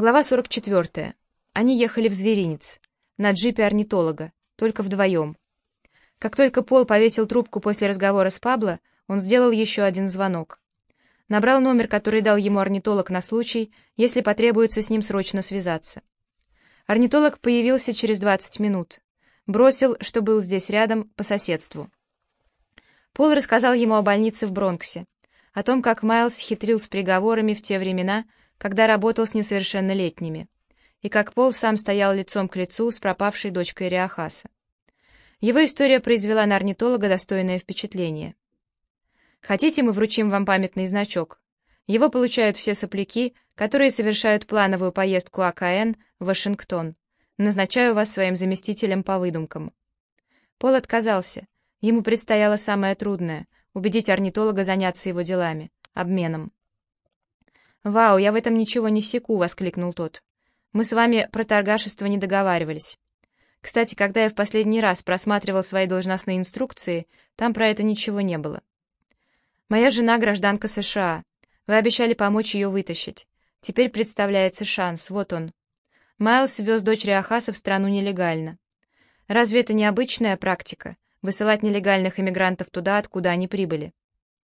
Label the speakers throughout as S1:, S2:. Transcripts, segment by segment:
S1: Глава 44. Они ехали в зверинец, на джипе орнитолога, только вдвоем. Как только Пол повесил трубку после разговора с Пабло, он сделал еще один звонок. Набрал номер, который дал ему орнитолог на случай, если потребуется с ним срочно связаться. Орнитолог появился через 20 минут. Бросил, что был здесь рядом, по соседству. Пол рассказал ему о больнице в Бронксе, о том, как Майлз хитрил с приговорами в те времена, когда работал с несовершеннолетними, и как Пол сам стоял лицом к лицу с пропавшей дочкой Риохаса. Его история произвела на орнитолога достойное впечатление. «Хотите, мы вручим вам памятный значок? Его получают все сопляки, которые совершают плановую поездку АКН в Вашингтон. Назначаю вас своим заместителем по выдумкам». Пол отказался. Ему предстояло самое трудное — убедить орнитолога заняться его делами, обменом. «Вау, я в этом ничего не секу!» — воскликнул тот. «Мы с вами про торгашество не договаривались. Кстати, когда я в последний раз просматривал свои должностные инструкции, там про это ничего не было. Моя жена гражданка США. Вы обещали помочь ее вытащить. Теперь представляется шанс, вот он. Майлз вез дочь Риохаса в страну нелегально. Разве это не обычная практика — высылать нелегальных иммигрантов туда, откуда они прибыли?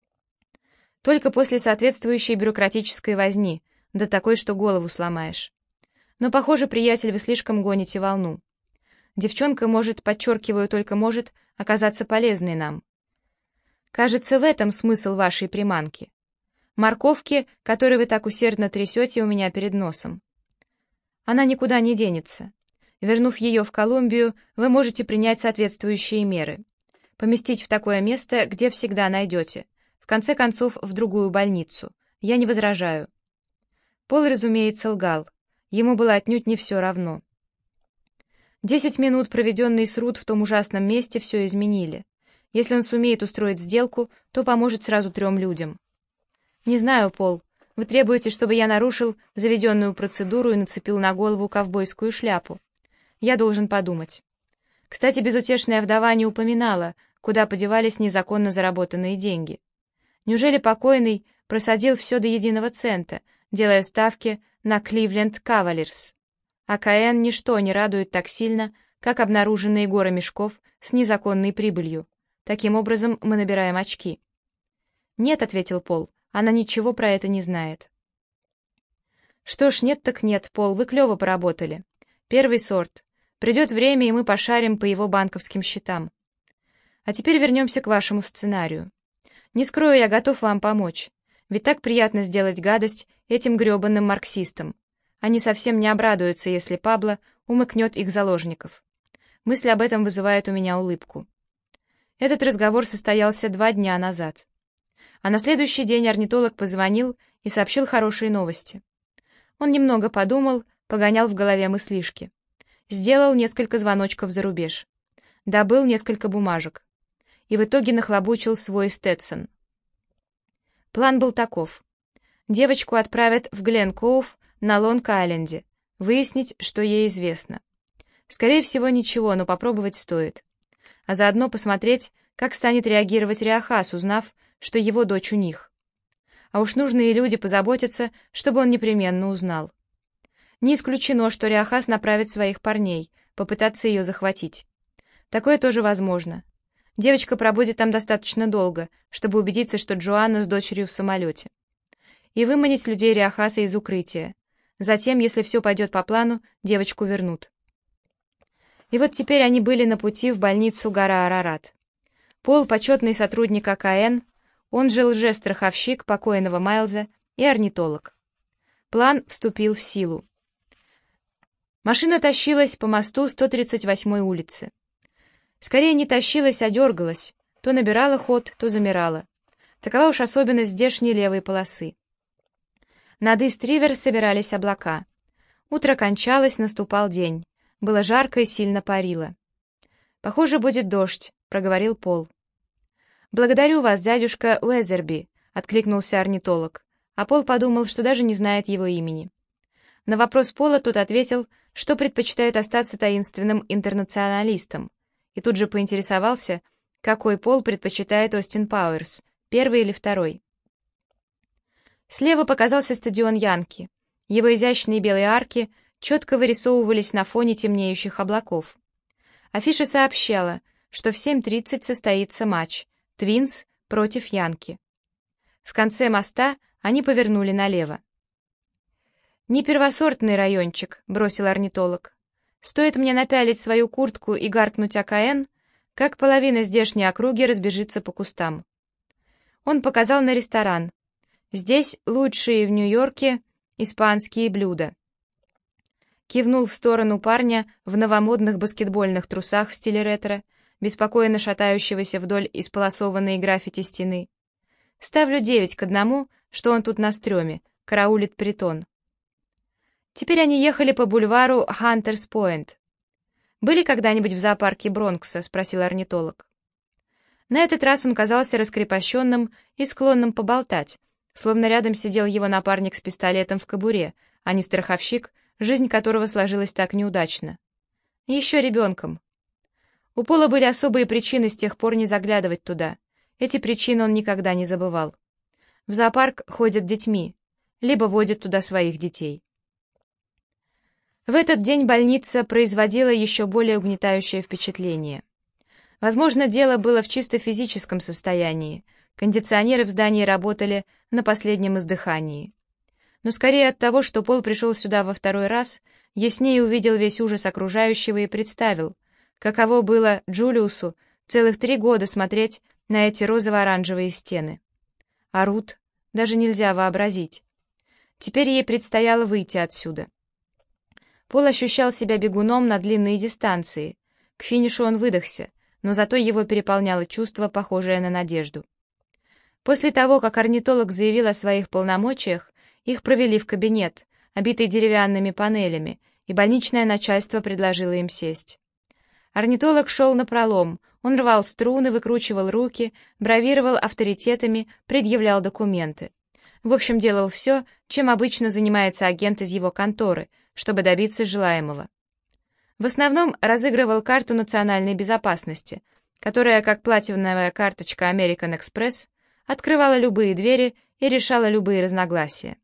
S1: Только после соответствующей бюрократической возни, да такой, что голову сломаешь. Но, похоже, приятель, вы слишком гоните волну. Девчонка может, подчеркиваю, только может, оказаться полезной нам. Кажется, в этом смысл вашей приманки. Морковки, которые вы так усердно трясете у меня перед носом. Она никуда не денется. Вернув ее в Колумбию, вы можете принять соответствующие меры. Поместить в такое место, где всегда найдете. В конце концов, в другую больницу. Я не возражаю. Пол, разумеется, лгал. Ему было отнюдь не все равно. 10 минут, проведенные с Рут в том ужасном месте, все изменили. Если он сумеет устроить сделку, то поможет сразу 3 людям. Не знаю, Пол, вы требуете, чтобы я нарушил заведенную процедуру и нацепил на голову ковбойскую шляпу. Я должен подумать. Кстати, безутешная вдова не упоминала, куда подевались незаконно заработанные деньги. Неужели покойный просадил все до единого цента, делая ставки на Кливленд Кавалерс? АКН ничто не радует так сильно, как обнаруженные горы мешков с незаконной прибылью. Таким образом мы набираем очки. «Нет», — ответил Пол, — «она ничего про это не знает». «Что ж, нет так нет, Пол, вы клево поработали. Первый сорт. Придет время, и мы пошарим по его банковским счетам. А теперь вернемся к вашему сценарию. Не скрою, я готов вам помочь. Ведь так приятно сделать гадость этим гребаным марксистам. Они совсем не обрадуются, если Пабло умыкнет их заложников. Мысль об этом вызывает у меня улыбку. Этот разговор состоялся 2 дня назад. А на следующий день орнитолог позвонил и сообщил хорошие новости. Он немного подумал, погонял в голове мыслишки. Сделал несколько звоночков за рубеж. Добыл несколько бумажек. И в итоге нахлобучил свой Сtetson. План был таков. Девочку отправят в Гленкоув на Лонг-Айленде, выяснить, что ей известно. Скорее всего, ничего, но попробовать стоит. А заодно посмотреть, как станет реагировать Риохас, узнав, что его дочь у них. А уж нужные люди позаботятся, чтобы он непременно узнал. Не исключено, что Риохас направит своих парней, попытаться ее захватить. Такое тоже возможно. Девочка пробудет там достаточно долго, чтобы убедиться, что Джоанна с дочерью в самолете. И выманить людей Риохаса из укрытия. Затем, если все пойдет по плану, девочку вернут. И вот теперь они были на пути в больницу гора Арарат. Пол — почетный сотрудник АКН, он же лжестраховщик покойного Майлза и орнитолог. План вступил в силу. Машина тащилась по мосту 138-й улицы. Скорее не тащилась, а дергалась, то набирала ход, то замирала. Такова уж особенность здешней левой полосы. Над Ист-Ривер собирались облака. Утро кончалось, наступал день. Было жарко и сильно парило. «Похоже, будет дождь», — проговорил Пол. «Благодарю вас, дядюшка Уэзерби», — откликнулся орнитолог, а Пол подумал, что даже не знает его имени. На вопрос Пола тот ответил, что предпочитает остаться таинственным интернационалистом, и тут же поинтересовался, какой пол предпочитает Остин Пауэрс, первый или второй. Слева показался стадион Янки, Его изящные белые арки четко вырисовывались на фоне темнеющих облаков. Афиша сообщала, что в 7:30 состоится матч «Твинс» против Янки. В конце моста они повернули налево. «Не первосортный райончик», — бросил орнитолог. «Стоит мне напялить свою куртку и гаркнуть АКН, как половина здешней округи разбежится по кустам». Он показал на ресторан. «Здесь лучшие в Нью-Йорке испанские блюда». Кивнул в сторону парня в новомодных баскетбольных трусах в стиле ретро, беспокойно шатающегося вдоль исполосованной граффити стены. «Ставлю 9-1, что он тут на стреме, караулит притон». Теперь они ехали по бульвару Хантерс-Пойнт. «Были когда-нибудь в зоопарке Бронкса?» — спросил орнитолог. На этот раз он казался раскрепощенным и склонным поболтать, словно рядом сидел его напарник с пистолетом в кобуре, а не страховщик, жизнь которого сложилась так неудачно. И еще ребенком. У Пола были особые причины с тех пор не заглядывать туда. Эти причины он никогда не забывал. В зоопарк ходят детьми, либо водят туда своих детей. В этот день больница производила еще более угнетающее впечатление. Возможно, дело было в чисто физическом состоянии, кондиционеры в здании работали на последнем издыхании. Но скорее от того, что Пол пришел сюда во второй раз, яснее увидел весь ужас окружающего и представил, каково было Джулиусу целых 3 года смотреть на эти розово-оранжевые стены. Орут, даже нельзя вообразить. Теперь ей предстояло выйти отсюда. Пол ощущал себя бегуном на длинные дистанции. К финишу он выдохся, но зато его переполняло чувство, похожее на надежду. После того, как орнитолог заявил о своих полномочиях, их провели в кабинет, обитый деревянными панелями, и больничное начальство предложило им сесть. Орнитолог шел напролом, он рвал струны, выкручивал руки, бравировал авторитетами, предъявлял документы. В общем, делал все, чем обычно занимается агент из его конторы, чтобы добиться желаемого. В основном разыгрывал карту национальной безопасности, которая, как платиновая карточка American Express, открывала любые двери и решала любые разногласия.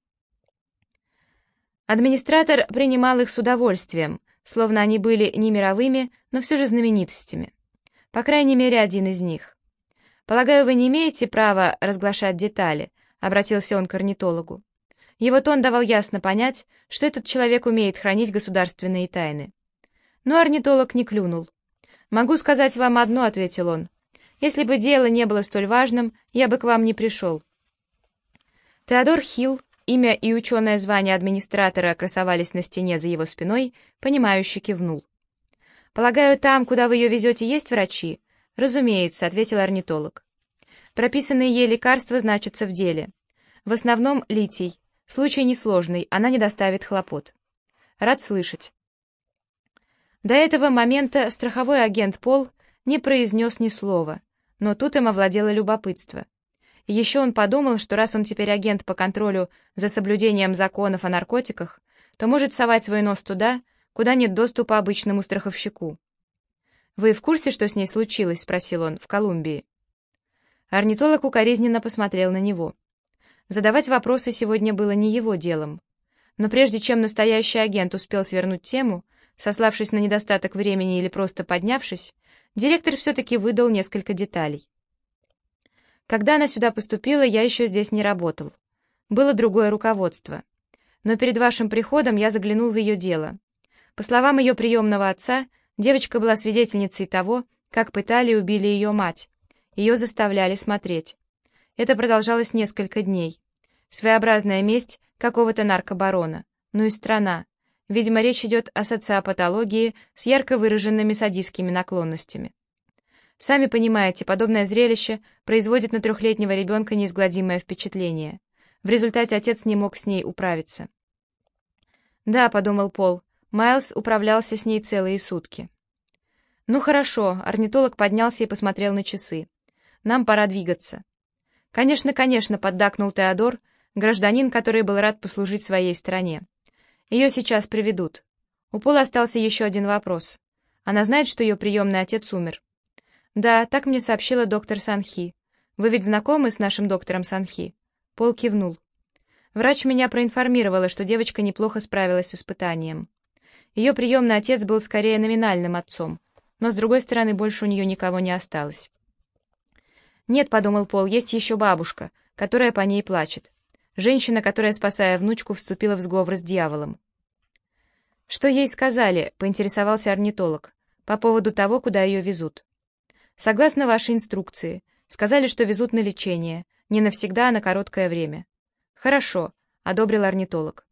S1: Администратор принимал их с удовольствием, словно они были не мировыми, но все же знаменитостями. По крайней мере, один из них. «Полагаю, вы не имеете права разглашать детали», — обратился он к орнитологу. Его тон давал ясно понять, что этот человек умеет хранить государственные тайны. Но орнитолог не клюнул. «Могу сказать вам одно», — ответил он. «Если бы дело не было столь важным, я бы к вам не пришел». Теодор Хилл, имя и ученое звание администратора красовались на стене за его спиной, понимающе кивнул. «Полагаю, там, куда вы ее везете, есть врачи?» «Разумеется», — ответил орнитолог. «Прописанные ей лекарства значатся в деле. В основном литий. Случай несложный, она не доставит хлопот». «Рад слышать». До этого момента страховой агент Пол не произнес ни слова, но тут им овладело любопытство. И еще он подумал, что раз он теперь агент по контролю за соблюдением законов о наркотиках, то может совать свой нос туда, куда нет доступа обычному страховщику. «Вы в курсе, что с ней случилось?» — спросил он, — «в Колумбии». Орнитолог укоризненно посмотрел на него. Задавать вопросы сегодня было не его делом. Но прежде чем настоящий агент успел свернуть тему, сославшись на недостаток времени или просто поднявшись, директор все-таки выдал несколько деталей. «Когда она сюда поступила, я еще здесь не работал. Было другое руководство. Но перед вашим приходом я заглянул в ее дело. По словам ее приемного отца, девочка была свидетельницей того, как пытали и убили ее мать. Ее заставляли смотреть. Это продолжалось несколько дней. Своеобразная месть какого-то наркобарона. Ну и страна. Видимо, речь идет о социопатологии с ярко выраженными садистскими наклонностями. Сами понимаете, подобное зрелище производит на 3-летнего ребенка неизгладимое впечатление. В результате отец не мог с ней управиться. «Да», — подумал Пол, — Майлз управлялся с ней целые сутки. «Ну хорошо», — орнитолог поднялся и посмотрел на часы. «Нам пора двигаться». «Конечно, конечно», — поддакнул Теодор, гражданин, который был рад послужить своей стране. «Ее сейчас приведут». У Пола остался еще один вопрос. Она знает, что ее приемный отец умер? «Да, так мне сообщила доктор Санхи. Вы ведь знакомы с нашим доктором Санхи?» Пол кивнул. Врач меня проинформировала, что девочка неплохо справилась с испытанием. Ее приемный отец был скорее номинальным отцом, но с другой стороны больше у нее никого не осталось. «Нет», — подумал Пол, — «есть еще бабушка, которая по ней плачет. Женщина, которая, спасая внучку, вступила в сговор с дьяволом». «Что ей сказали?» — поинтересовался орнитолог. «По поводу того, куда ее везут». «Согласно вашей инструкции. Сказали, что везут на лечение. Не навсегда, а на короткое время». «Хорошо», — одобрил орнитолог.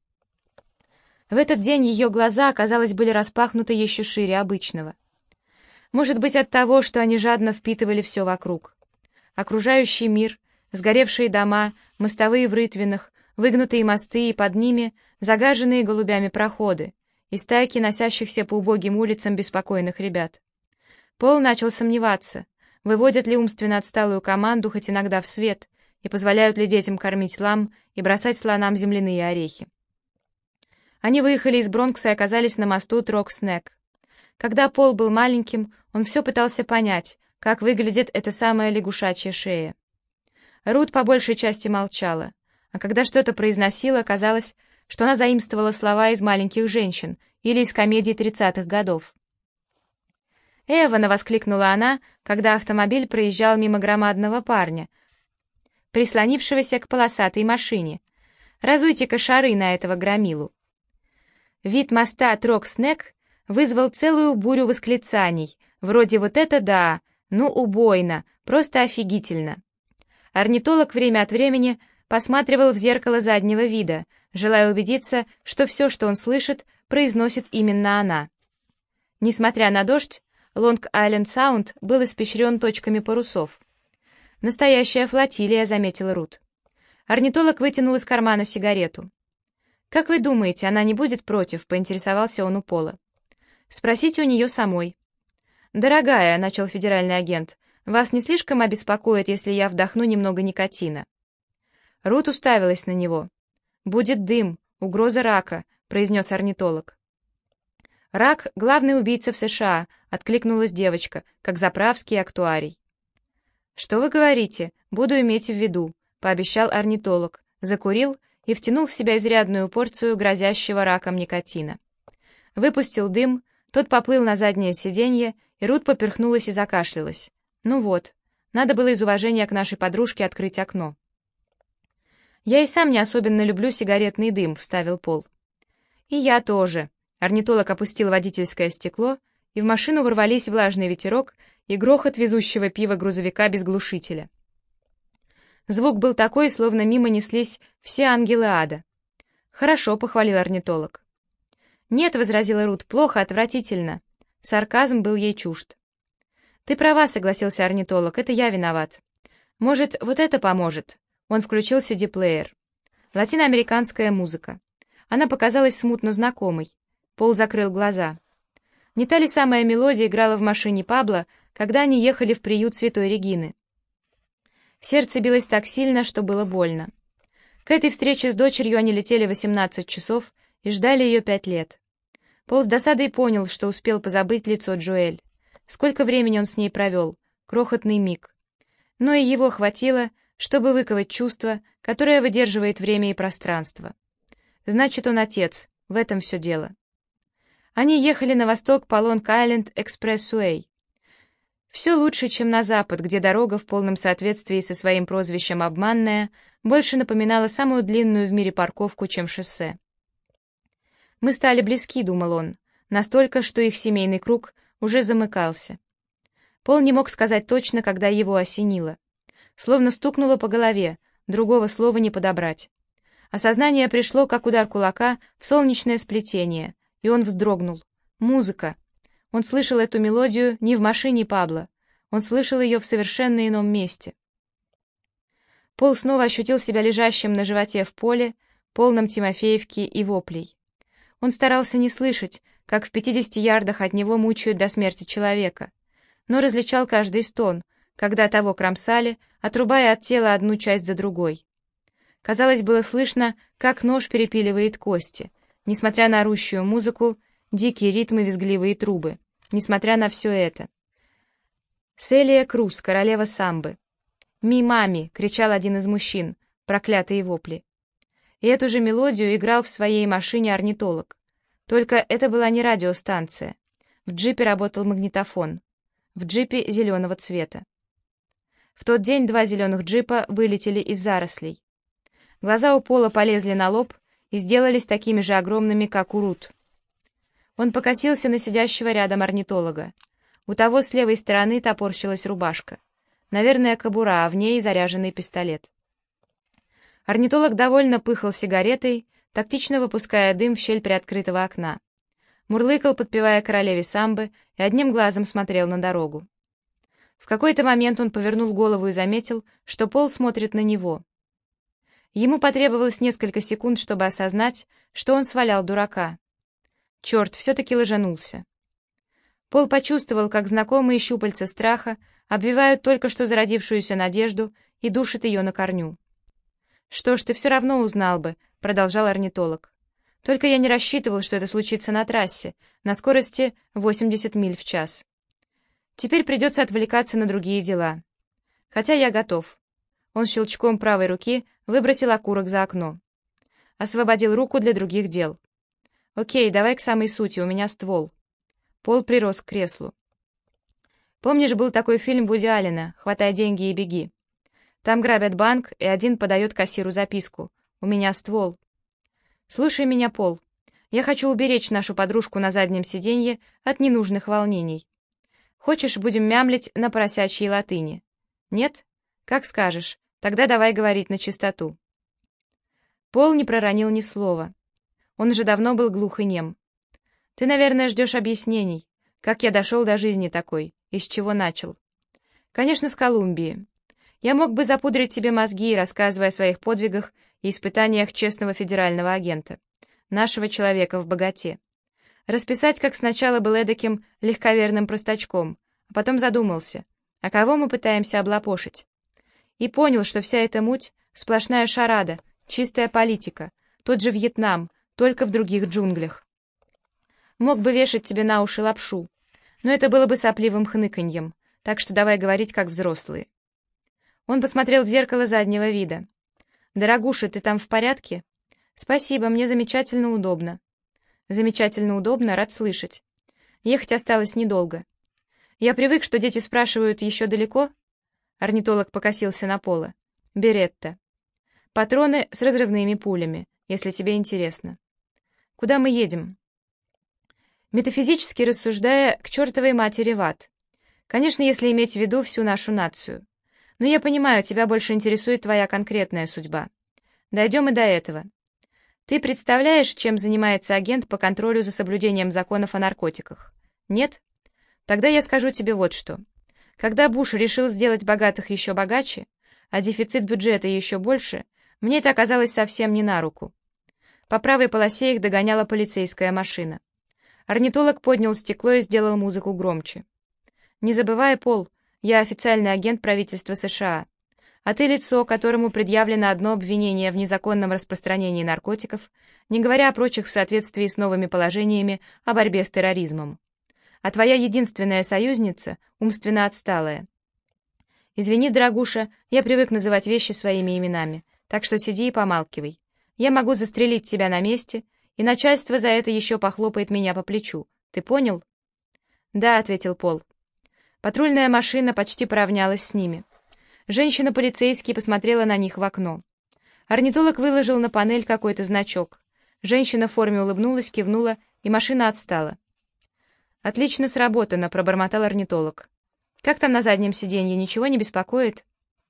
S1: В этот день ее глаза, казалось, были распахнуты еще шире обычного. Может быть, от того, что они жадно впитывали все вокруг. Окружающий мир, сгоревшие дома, мостовые в рытвинах, выгнутые мосты и под ними загаженные голубями проходы и стайки носящихся по убогим улицам беспокойных ребят. Пол начал сомневаться, выводят ли умственно отсталую команду хоть иногда в свет и позволяют ли детям кормить лам и бросать слонам земляные орехи. Они выехали из Бронкса и оказались на мосту Трок-Снек. Когда Пол был маленьким, он все пытался понять, как выглядит эта самая лягушачья шея. Рут по большей части молчала, а когда что-то произносила, казалось, что она заимствовала слова из «Маленьких женщин» или из комедий 30-х годов. «Эвана!» — воскликнула она, когда автомобиль проезжал мимо громадного парня, прислонившегося к полосатой машине. «Разуйте-ка шары на этого громилу!» Вид моста Трок-Снек вызвал целую бурю восклицаний, вроде «вот это да!», «ну убойно!», «просто офигительно!». Орнитолог время от времени посматривал в зеркало заднего вида, желая убедиться, что все, что он слышит, произносит именно она. Несмотря на дождь, Лонг-Айленд-Саунд был испещрен точками парусов. «Настоящая флотилия», — заметила Рут. Орнитолог вытянул из кармана сигарету. «Как вы думаете, она не будет против?» — поинтересовался он у Пола. «Спросите у нее самой». «Дорогая», — начал федеральный агент, — «вас не слишком обеспокоит, если я вдохну немного никотина?» Рут уставилась на него. «Будет дым, угроза рака», — произнес орнитолог. «Рак — главный убийца в США», — откликнулась девочка, как заправский актуарий. «Что вы говорите? Буду иметь в виду», — пообещал орнитолог, закурил и втянул в себя изрядную порцию грозящего раком никотина. Выпустил дым, тот поплыл на заднее сиденье, и Рут поперхнулась и закашлялась. «Ну вот, надо было из уважения к нашей подружке открыть окно». «Я и сам не особенно люблю сигаретный дым», — вставил Пол. «И я тоже». Орнитолог опустил водительское стекло, и в машину ворвались влажный ветерок и грохот везущего пива грузовика без глушителя. Звук был такой, словно мимо неслись все ангелы ада. «Хорошо», — похвалил орнитолог. «Нет», — возразила Рут, — «плохо, отвратительно». Сарказм был ей чужд. «Ты права», — согласился орнитолог, — «это я виноват». «Может, вот это поможет?» Он включил CD-плеер. Латиноамериканская музыка. Она показалась смутно знакомой. Пол закрыл глаза. Не та ли самая мелодия играла в машине Пабло, когда они ехали в приют Святой Регины? Сердце билось так сильно, что было больно. К этой встрече с дочерью они летели 18 часов и ждали ее 5 лет. Пол с досадой понял, что успел позабыть лицо Джоэль. Сколько времени он с ней провел, крохотный миг. Но и его хватило, чтобы выковать чувство, которое выдерживает время и пространство. Значит, он отец, в этом все дело. Они ехали на восток по Лонг-Айленд Экспрессуэй. Все лучше, чем на запад, где дорога в полном соответствии со своим прозвищем «обманная» больше напоминала самую длинную в мире парковку, чем шоссе. «Мы стали близки», — думал он, настолько, что их семейный круг уже замыкался. Пол не мог сказать точно, когда его осенило. Словно стукнуло по голове, другого слова не подобрать. Осознание пришло, как удар кулака в солнечное сплетение, и он вздрогнул. Музыка. Он слышал эту мелодию не в машине Пабло, он слышал ее в совершенно ином месте. Пол снова ощутил себя лежащим на животе в поле, полном Тимофеевки и воплей. Он старался не слышать, как в 50 ярдах от него мучают до смерти человека, но различал каждый стон, когда того кромсали, отрубая от тела одну часть за другой. Казалось, было слышно, как нож перепиливает кости, несмотря на орущую музыку, дикие ритмы, визгливые трубы. Несмотря на все это. Селия Круз, королева самбы. «Ми-мами!» — кричал один из мужчин, проклятые вопли. И эту же мелодию играл в своей машине орнитолог. Только это была не радиостанция. В джипе работал магнитофон. В джипе зеленого цвета. В тот день 2 зеленых джипа вылетели из зарослей. Глаза у Пола полезли на лоб и сделались такими же огромными, как у Рут. Он покосился на сидящего рядом орнитолога. У того с левой стороны топорщилась рубашка. Наверное, кобура, а в ней заряженный пистолет. Орнитолог довольно пыхал сигаретой, тактично выпуская дым в щель приоткрытого окна. Мурлыкал, подпевая королеве самбы, и одним глазом смотрел на дорогу. В какой-то момент он повернул голову и заметил, что Пол смотрит на него. Ему потребовалось несколько секунд, чтобы осознать, что он свалял дурака. Черт, все-таки лажанулся. Пол почувствовал, как знакомые щупальца страха обвивают только что зародившуюся надежду и душат ее на корню. «Что ж, ты все равно узнал бы», — продолжал орнитолог. «Только я не рассчитывал, что это случится на трассе, на скорости 80 миль в час. Теперь придется отвлекаться на другие дела. Хотя я готов». Он щелчком правой руки выбросил окурок за окно. Освободил руку для других дел. «Окей, давай к самой сути, у меня ствол». Пол прирос к креслу. «Помнишь, был такой фильм Вуди Аллена «Хватай деньги и беги»? Там грабят банк, и один подает кассиру записку. «У меня ствол». «Слушай меня, Пол. Я хочу уберечь нашу подружку на заднем сиденье от ненужных волнений. Хочешь, будем мямлить на поросячьей латыни? Нет? Как скажешь. Тогда давай говорить на чистоту». Пол не проронил ни слова. Он уже давно был глух и нем. «Ты, наверное, ждешь объяснений, как я дошел до жизни такой, и с чего начал. Конечно, с Колумбии. Я мог бы запудрить тебе мозги, рассказывая о своих подвигах и испытаниях честного федерального агента, нашего человека в богате. Расписать, как сначала был эдаким легковерным простачком, а потом задумался, а кого мы пытаемся облапошить. И понял, что вся эта муть — сплошная шарада, чистая политика, тот же Вьетнам, только в других джунглях. Мог бы вешать тебе на уши лапшу, но это было бы сопливым хныканьем, так что давай говорить как взрослые. Он посмотрел в зеркало заднего вида. «Дорогуша, ты там в порядке?» «Спасибо, мне замечательно удобно». «Замечательно удобно, рад слышать. Ехать осталось недолго. Я привык, что дети спрашивают, еще далеко?» Орнитолог покосился на Пола. «Беретта. Патроны с разрывными пулями, если тебе интересно». «Куда мы едем?» Метафизически рассуждая, к чертовой матери в ад. Конечно, если иметь в виду всю нашу нацию. Но я понимаю, тебя больше интересует твоя конкретная судьба. Дойдем и до этого. Ты представляешь, чем занимается агент по контролю за соблюдением законов о наркотиках? Нет? Тогда я скажу тебе вот что. Когда Буш решил сделать богатых еще богаче, а дефицит бюджета еще больше, мне это оказалось совсем не на руку. По правой полосе их догоняла полицейская машина. Орнитолог поднял стекло и сделал музыку громче. «Не забывай, Пол, я официальный агент правительства США, а ты лицо, которому предъявлено одно обвинение в незаконном распространении наркотиков, не говоря о прочих в соответствии с новыми положениями о борьбе с терроризмом. А твоя единственная союзница умственно отсталая. Извини, дорогуша, я привык называть вещи своими именами, так что сиди и помалкивай. Я могу застрелить тебя на месте, и начальство за это еще похлопает меня по плечу. Ты понял?» «Да», — ответил Пол. Патрульная машина почти поравнялась с ними. Женщина-полицейский посмотрела на них в окно. Орнитолог выложил на панель какой-то значок. Женщина в форме улыбнулась, кивнула, и машина отстала. «Отлично сработано», — пробормотал орнитолог. «Как там на заднем сиденье, ничего не беспокоит?»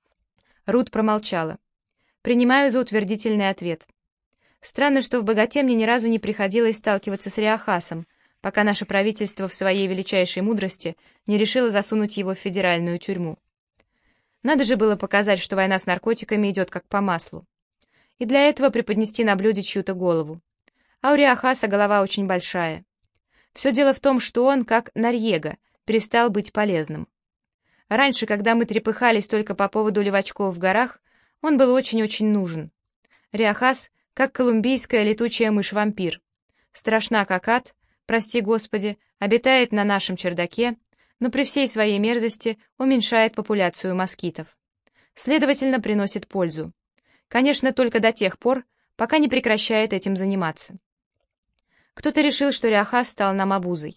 S1: Рут промолчала. «Принимаю за утвердительный ответ. Странно, что в богате мне ни разу не приходилось сталкиваться с Риахасом, пока наше правительство в своей величайшей мудрости не решило засунуть его в федеральную тюрьму. Надо же было показать, что война с наркотиками идет как по маслу. И для этого преподнести на блюде чью-то голову. А у Риахаса голова очень большая. Все дело в том, что он, как Норьега, перестал быть полезным. Раньше, когда мы трепыхались только по поводу левачков в горах, он был очень-очень нужен. Риахас — как колумбийская летучая мышь-вампир. Страшна как ад, прости господи, обитает на нашем чердаке, но при всей своей мерзости уменьшает популяцию москитов. Следовательно, приносит пользу. Конечно, только до тех пор, пока не прекращает этим заниматься. Кто-то решил, что Риахас стал нам обузой.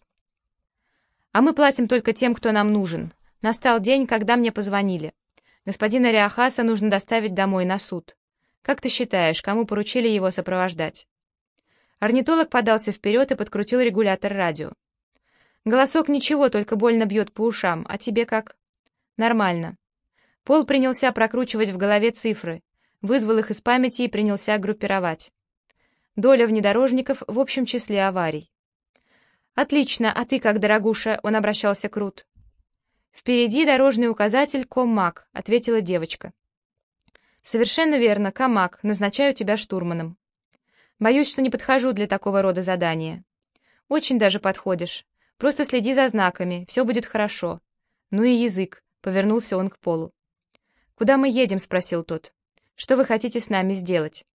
S1: А мы платим только тем, кто нам нужен. Настал день, когда мне позвонили. Господина Риахаса нужно доставить домой на суд. Как ты считаешь, кому поручили его сопровождать?» Орнитолог подался вперед и подкрутил регулятор радио. «Голосок ничего, только больно бьет по ушам. А тебе как?» «Нормально». Пол принялся прокручивать в голове цифры, вызвал их из памяти и принялся группировать. Доля внедорожников в общем числе аварий. «Отлично, а ты как, дорогуша?» — он обращался к Рут. «Впереди дорожный указатель Коммак», — ответила девочка. «Совершенно верно, Коммак, назначаю тебя штурманом. Боюсь, что не подхожу для такого рода задания». «Очень даже подходишь. Просто следи за знаками, все будет хорошо». «Ну и язык», — повернулся он к Полу. «Куда мы едем?» — спросил тот. «Что вы хотите с нами сделать?»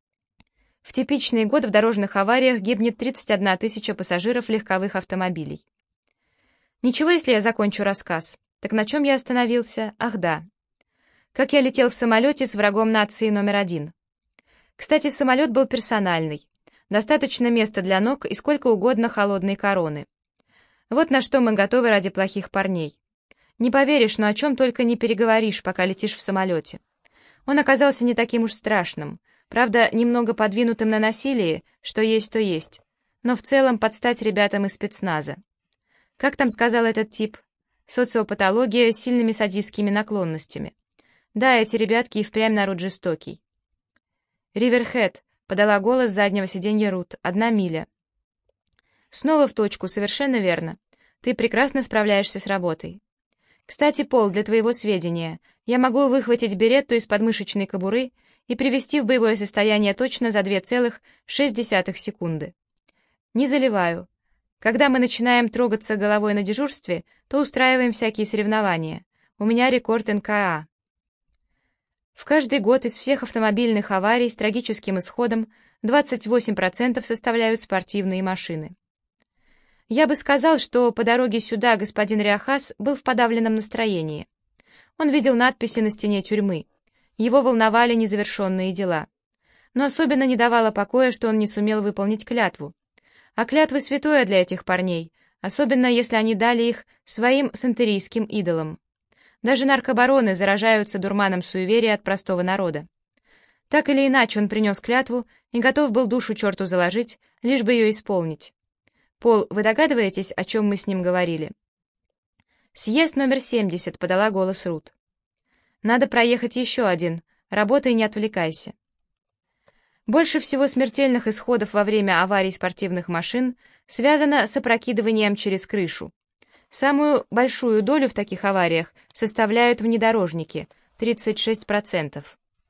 S1: В типичный год в дорожных авариях гибнет 31 тысяча пассажиров легковых автомобилей. Ничего, если я закончу рассказ. Так на чем я остановился? Ах да. Как я летел в самолете с врагом нации номер 1. Кстати, самолет был персональный. Достаточно места для ног и сколько угодно холодной короны. Вот на что мы готовы ради плохих парней. Не поверишь, но о чем только не переговоришь, пока летишь в самолете. Он оказался не таким уж страшным. Правда, немного подвинутым на насилие, что есть, то есть. Но в целом под стать ребятам из спецназа. Как там сказал этот тип? Социопатология с сильными садистскими наклонностями. Да, эти ребятки и впрямь народ жестокий. «Риверхед», — подала голос с заднего сиденья Рут, — 1 миля. Снова в точку, совершенно верно. Ты прекрасно справляешься с работой. Кстати, Пол, для твоего сведения, я могу выхватить беретту из подмышечной кобуры и привести в боевое состояние точно за 2,6 секунды. Не заливаю. Когда мы начинаем трогаться головой на дежурстве, то устраиваем всякие соревнования. У меня рекорд НКА. В каждый год из всех автомобильных аварий с трагическим исходом 28% составляют спортивные машины. Я бы сказал, что по дороге сюда господин Риахас был в подавленном настроении. Он видел надписи на стене тюрьмы. Его волновали незавершенные дела. Но особенно не давало покоя, что он не сумел выполнить клятву. А клятвы святое для этих парней, особенно если они дали их своим сантерийским идолам. Даже наркобароны заражаются дурманом суеверия от простого народа. Так или иначе он принес клятву и готов был душу черту заложить, лишь бы ее исполнить. Пол, вы догадываетесь, о чем мы с ним говорили? «Съезд номер 70», — подала голос Рут. «Надо проехать еще один. Работай, не отвлекайся». Больше всего смертельных исходов во время аварий спортивных машин связано с опрокидыванием через крышу. Самую большую долю в таких авариях составляют внедорожники — 36%.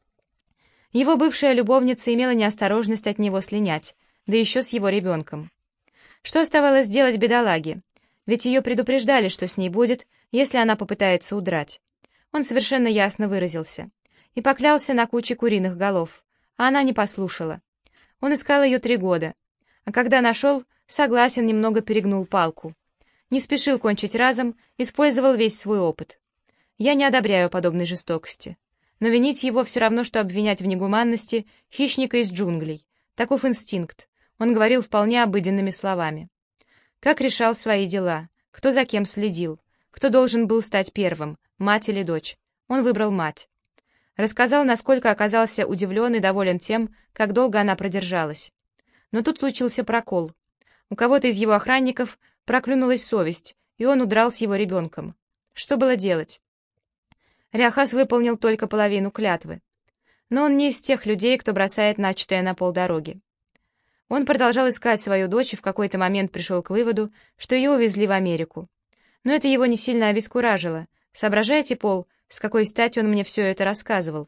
S1: Его бывшая любовница имела неосторожность от него слинять, да еще с его ребенком. Что оставалось делать бедолаге? Ведь ее предупреждали, что с ней будет, если она попытается удрать. Он совершенно ясно выразился. И поклялся на куче куриных голов. А она не послушала. Он искал ее 3 года. А когда нашел, согласен, немного перегнул палку. Не спешил кончить разом, использовал весь свой опыт. Я не одобряю подобной жестокости. Но винить его все равно, что обвинять в негуманности хищника из джунглей. Таков инстинкт. Он говорил вполне обыденными словами. Как решал свои дела, кто за кем следил, кто должен был стать первым, мать или дочь. Он выбрал мать. Рассказал, насколько оказался удивлен и доволен тем, как долго она продержалась. Но тут случился прокол. У кого-то из его охранников проклюнулась совесть, и он удрал с его ребенком. Что было делать? Риахас выполнил только половину клятвы. Но он не из тех людей, кто бросает начатое на полдороги. Он продолжал искать свою дочь и в какой-то момент пришел к выводу, что ее увезли в Америку. Но это его не сильно обескуражило. Соображаете, Пол, с какой стати он мне все это рассказывал?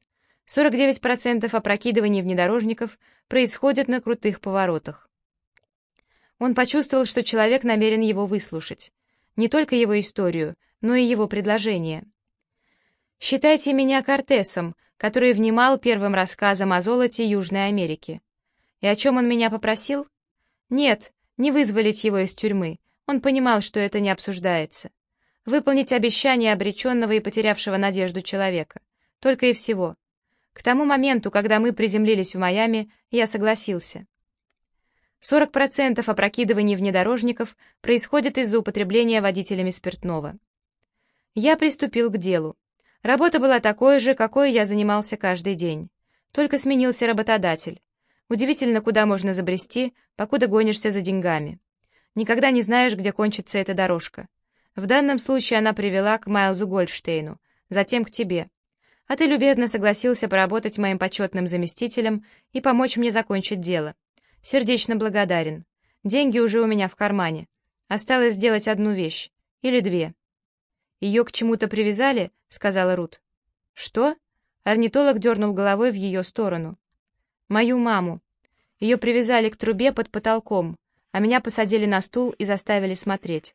S1: 49% опрокидываний внедорожников происходят на крутых поворотах. Он почувствовал, что человек намерен его выслушать. Не только его историю, но и его предложение. «Считайте меня Кортесом, который внимал первым рассказам о золоте Южной Америки. И о чем он меня попросил? Нет, не вызволить его из тюрьмы. Он понимал, что это не обсуждается. Выполнить обещание обреченного и потерявшего надежду человека. Только и всего. К тому моменту, когда мы приземлились в Майами, я согласился. 40% опрокидываний внедорожников происходит из-за употребления водителями спиртного. Я приступил к делу. Работа была такой же, какой я занимался каждый день. Только сменился работодатель. Удивительно, куда можно забрести, покуда гонишься за деньгами. Никогда не знаешь, где кончится эта дорожка. В данном случае она привела к Майлзу Гольдштейну, затем к тебе. А ты любезно согласился поработать моим почетным заместителем и помочь мне закончить дело. Сердечно благодарен. Деньги уже у меня в кармане. Осталось сделать одну вещь. Или две. «Ее к чему-то привязали?» — сказала Рут. «Что?» — орнитолог дернул головой в ее сторону. «Мою маму. Ее привязали к трубе под потолком, а меня посадили на стул и заставили смотреть».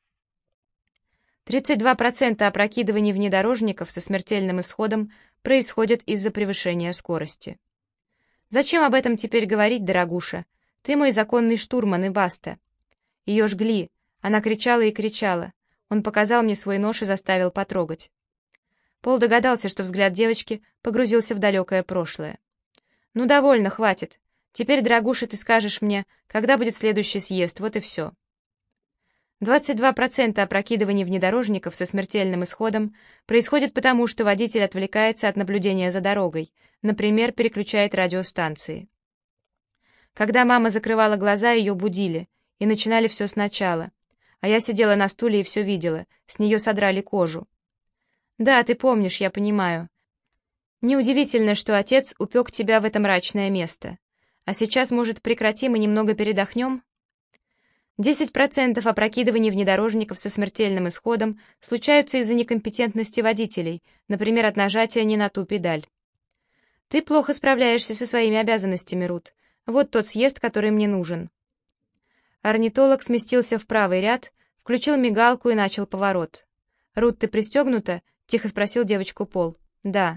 S1: 32% опрокидываний внедорожников со смертельным исходом происходят из-за превышения скорости. Зачем об этом теперь говорить, дорогуша? Ты мой законный штурман и баста. Ее жгли. Она кричала и кричала. Он показал мне свой нож и заставил потрогать. Пол догадался, что взгляд девочки погрузился в далекое прошлое. «Ну, довольно, хватит. Теперь, дорогуша, ты скажешь мне, когда будет следующий съезд, вот и все». 22% опрокидываний внедорожников со смертельным исходом происходит потому, что водитель отвлекается от наблюдения за дорогой, например, переключает радиостанции. Когда мама закрывала глаза, ее будили, и начинали все сначала, а я сидела на стуле и все видела, с нее содрали кожу. Да, ты помнишь, я понимаю. Неудивительно, что отец упек тебя в это мрачное место. А сейчас, может, прекратим и немного передохнем? 10% опрокидываний внедорожников со смертельным исходом случаются из-за некомпетентности водителей, например, от нажатия не на ту педаль. Ты плохо справляешься со своими обязанностями, Рут. Вот тот съезд, который мне нужен. Орнитолог сместился в правый ряд, включил мигалку и начал поворот. «Рут, ты пристегнута?» — тихо спросил девочку Пол. «Да».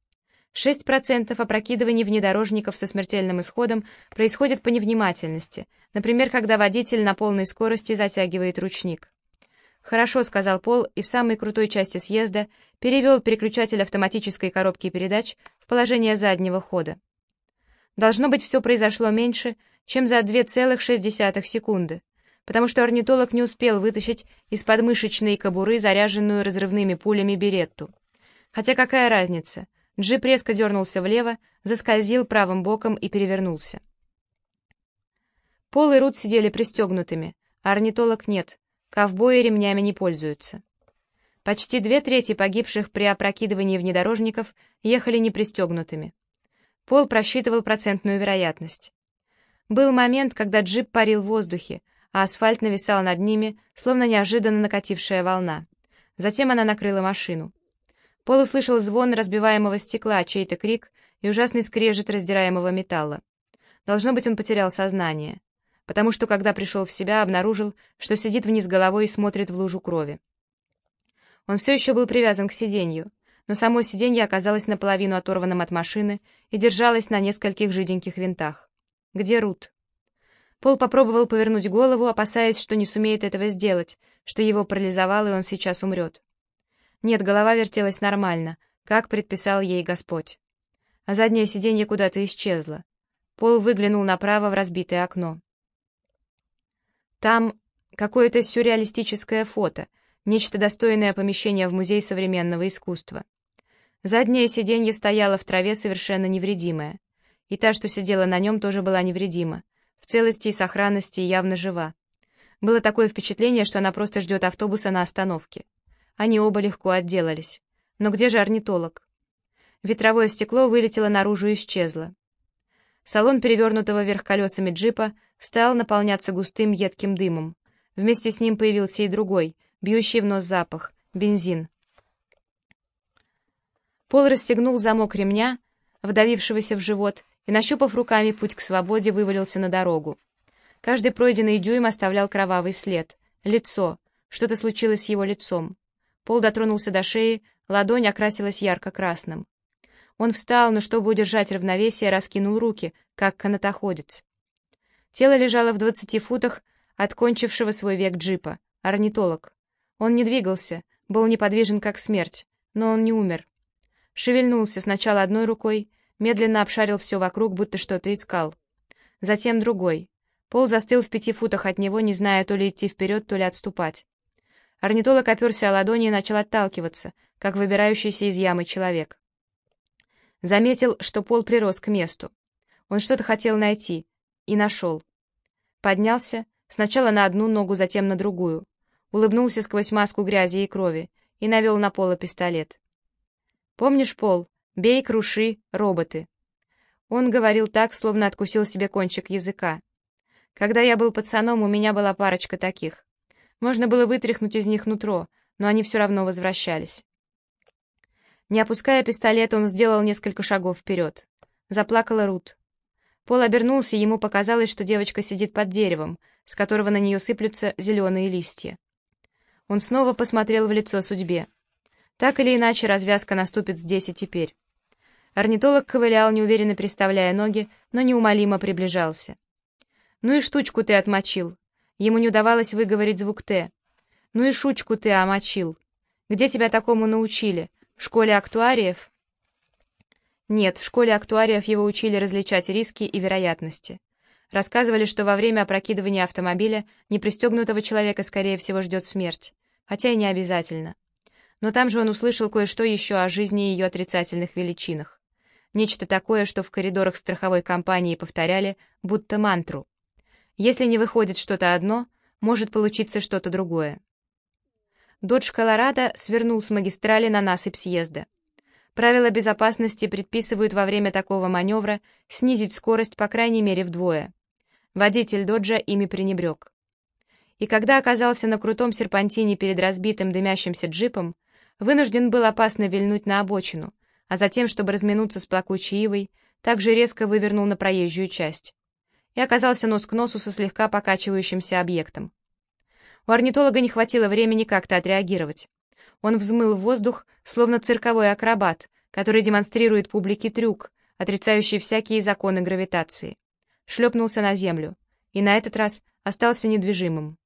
S1: 6% опрокидываний внедорожников со смертельным исходом происходит по невнимательности, например, когда водитель на полной скорости затягивает ручник. «Хорошо», — сказал Пол, и в самой крутой части съезда перевел переключатель автоматической коробки передач в положение заднего хода. Должно быть, все произошло меньше, чем за 2,6 секунды, потому что орнитолог не успел вытащить из подмышечной кобуры заряженную разрывными пулями беретту. Хотя какая разница? Джип резко дернулся влево, заскользил правым боком и перевернулся. Пол и Рут сидели пристегнутыми, а орнитолог нет, ковбои ремнями не пользуются. Почти 2/3 погибших при опрокидывании внедорожников ехали непристегнутыми. Пол просчитывал процентную вероятность. Был момент, когда джип парил в воздухе, а асфальт нависал над ними, словно неожиданно накатившая волна. Затем она накрыла машину. Пол услышал звон разбиваемого стекла, чей-то крик и ужасный скрежет раздираемого металла. Должно быть, он потерял сознание, потому что, когда пришел в себя, обнаружил, что сидит вниз головой и смотрит в лужу крови. Он все еще был привязан к сиденью, но само сиденье оказалось наполовину оторванным от машины и держалось на нескольких жиденьких винтах. «Где Рут?» Пол попробовал повернуть голову, опасаясь, что не сумеет этого сделать, что его парализовало, и он сейчас умрет. Нет, голова вертелась нормально, как предписал ей Господь. А заднее сиденье куда-то исчезло. Пол выглянул направо в разбитое окно. Там какое-то сюрреалистическое фото, нечто достойное помещения в Музей современного искусства. Заднее сиденье стояло в траве совершенно невредимое, и та, что сидела на нем, тоже была невредима, в целости и сохранности и явно жива. Было такое впечатление, что она просто ждет автобуса на остановке. Они оба легко отделались. Но где же орнитолог? Ветровое стекло вылетело наружу и исчезло. Салон перевернутого вверх колесами джипа стал наполняться густым едким дымом. Вместе с ним появился и другой, бьющий в нос запах — бензин. Пол расстегнул замок ремня, вдавившегося в живот, и, нащупав руками путь к свободе, вывалился на дорогу. Каждый пройденный дюйм оставлял кровавый след. Лицо. Что-то случилось с его лицом. Пол дотронулся до шеи, ладонь окрасилась ярко-красным. Он встал, но чтобы удержать равновесие, раскинул руки, как канатоходец. Тело лежало в 20 футах от кончившего свой век джипа. Орнитолог. Он не двигался, был неподвижен, как смерть, но он не умер. Шевельнулся сначала одной рукой, медленно обшарил все вокруг, будто что-то искал. Затем другой. Пол застыл в 5 футах от него, не зная то ли идти вперед, то ли отступать. Орнитолог оперся о ладони и начал отталкиваться, как выбирающийся из ямы человек. Заметил, что Пол прирос к месту. Он что-то хотел найти. И нашел. Поднялся, сначала на одну ногу, затем на другую. Улыбнулся сквозь маску грязи и крови и навел на Пола пистолет. «Помнишь, Пол? Бей, круши, роботы». Он говорил так, словно откусил себе кончик языка. «Когда я был пацаном, у меня была парочка таких. Можно было вытряхнуть из них нутро, но они все равно возвращались». Не опуская пистолет, он сделал несколько шагов вперед. Заплакала Рут. Пол обернулся, ему показалось, что девочка сидит под деревом, с которого на нее сыплются зеленые листья. Он снова посмотрел в лицо судьбе. Так или иначе, развязка наступит здесь и теперь. Орнитолог ковылял, неуверенно переставляя ноги, но неумолимо приближался. «Ну и штучку ты отмочил». Ему не удавалось выговорить звук «Т». «Ну и шучку ты омочил. Где тебя такому научили? В школе актуариев?» Нет, в школе актуариев его учили различать риски и вероятности. Рассказывали, что во время опрокидывания автомобиля непристегнутого человека, скорее всего, ждет смерть, хотя и не обязательно. Но там же он услышал кое-что еще о жизни и ее отрицательных величинах. Нечто такое, что в коридорах страховой компании повторяли, будто мантру. Если не выходит что-то одно, может получиться что-то другое. Додж Колорадо свернул с магистрали на насыпь съезда. Правила безопасности предписывают во время такого маневра снизить скорость по крайней мере вдвое. Водитель Доджа ими пренебрег. И когда оказался на крутом серпантине перед разбитым дымящимся джипом, вынужден был опасно вильнуть на обочину, а затем, чтобы разминуться с плакучей ивой, также резко вывернул на проезжую часть. И оказался нос к носу со слегка покачивающимся объектом. У орнитолога не хватило времени как-то отреагировать. Он взмыл в воздух, словно цирковой акробат, который демонстрирует публике трюк, отрицающий всякие законы гравитации. Шлепнулся на землю, и на этот раз остался недвижимым.